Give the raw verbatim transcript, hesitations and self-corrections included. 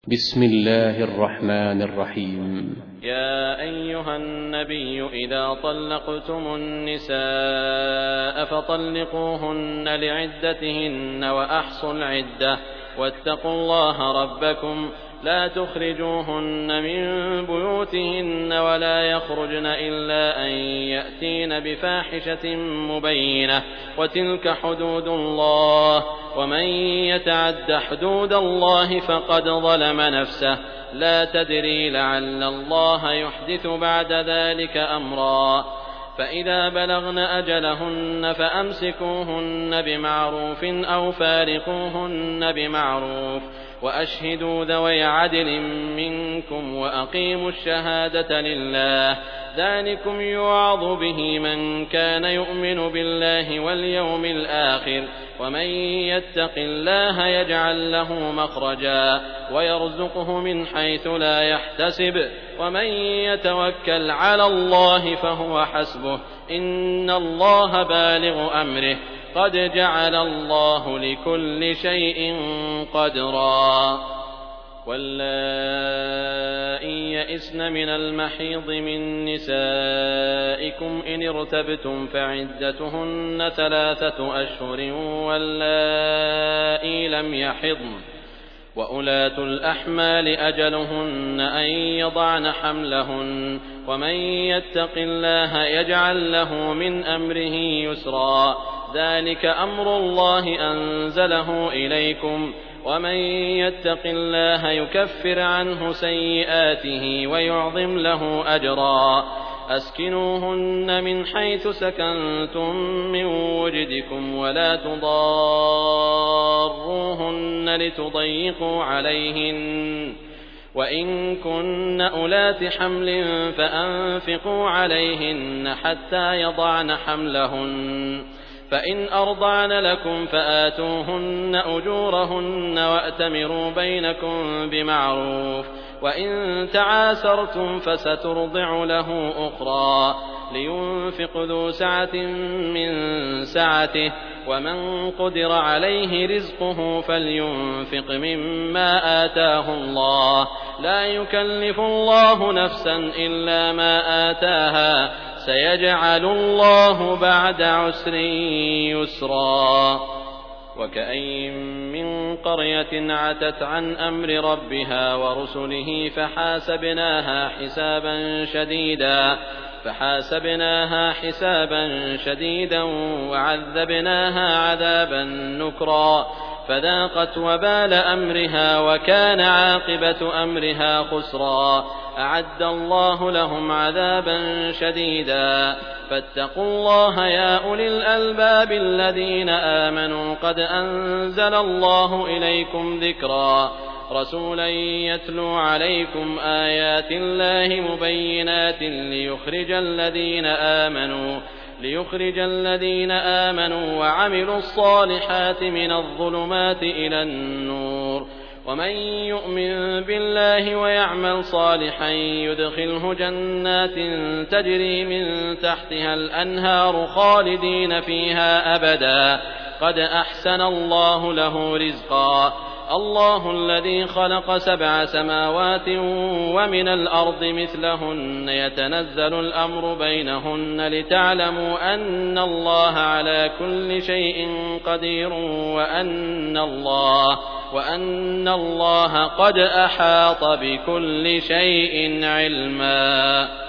بسم الله الرحمن الرحيم. يا أيها النبي إذا طلقتم النساء فطلقوهن لعدتهن وأحصوا العدة واتقوا الله ربكم لا تخرجوهن من بيوتهن ولا يخرجن إلا أن يأتين بفاحشة مبينة وتلك حدود الله ومن يتعد حدود الله فقد ظلم نفسه لا تدري لعل الله يحدث بعد ذلك أمرا فإذا بلغن أجلهن فأمسكوهن بمعروف أو فارقوهن بمعروف وأشهدوا ذوي عدل منكم وأقيموا الشهادة لله ذلكم يوعظ به من كان يؤمن بالله واليوم الآخر ومن يتق الله يجعل له مخرجا ويرزقه من حيث لا يحتسب ومن يتوكل على الله فهو حسبه إن الله بالغ أمره قد جعل الله لكل شيء قدرا واللائي يئسن من المحيض من نسائكم إن ارتبتم فعدتهن ثلاثة أشهر واللائي لم يحضن وأولاة الأحمال أجلهن أن يضعن حملهن ومن يتق الله يجعل له من أمره يسرا ذلك أمر الله أنزله إليكم ومن يتق الله يكفر عنه سيئاته ويعظم له أجرا أسكنوهن من حيث سكنتم من وجدكم ولا تضاروهن لتضيقوا عليهن وإن كن أولات حمل فأنفقوا عليهن حتى يضعن حملهن فإن أرضعن لكم فآتوهن أجورهن وأتمروا بينكم بمعروف وإن تعاسرتم فسترضع له أخرى لينفق ذو سعة من سعته ومن قدر عليه رزقه فلينفق مما آتاه الله لا يكلف الله نفسا إلا ما آتاها سيجعل الله بعد عسر يسرا وكأين من قرية عتت عن أمر ربها ورسله فحاسبناها حسابا شديدا فحاسبناها حسابا شديدا وعذبناها عذابا نكرا فذاقت وبال أمرها وكان عاقبة أمرها خسرا أعد الله لهم عذابا شديدا فاتقوا الله يا أولي الألباب الذين آمنوا قد أنزل الله إليكم ذكرا رسولا يتلو عليكم آيات الله مبينات ليخرج الذين آمنوا ليخرج الذين آمنوا وعملوا الصالحات من الظلمات إلى النور ومن يؤمن بالله ويعمل صالحا يدخله جنات تجري من تحتها الأنهار خالدين فيها أبدا قد أحسن الله له رزقا الله الذي خلق سبع سماوات ومن الأرض مثلهن يتنزل الأمر بينهن لتعلموا أن الله على كل شيء قدير وأن الله وأن الله قد أحاط بكل شيء علما.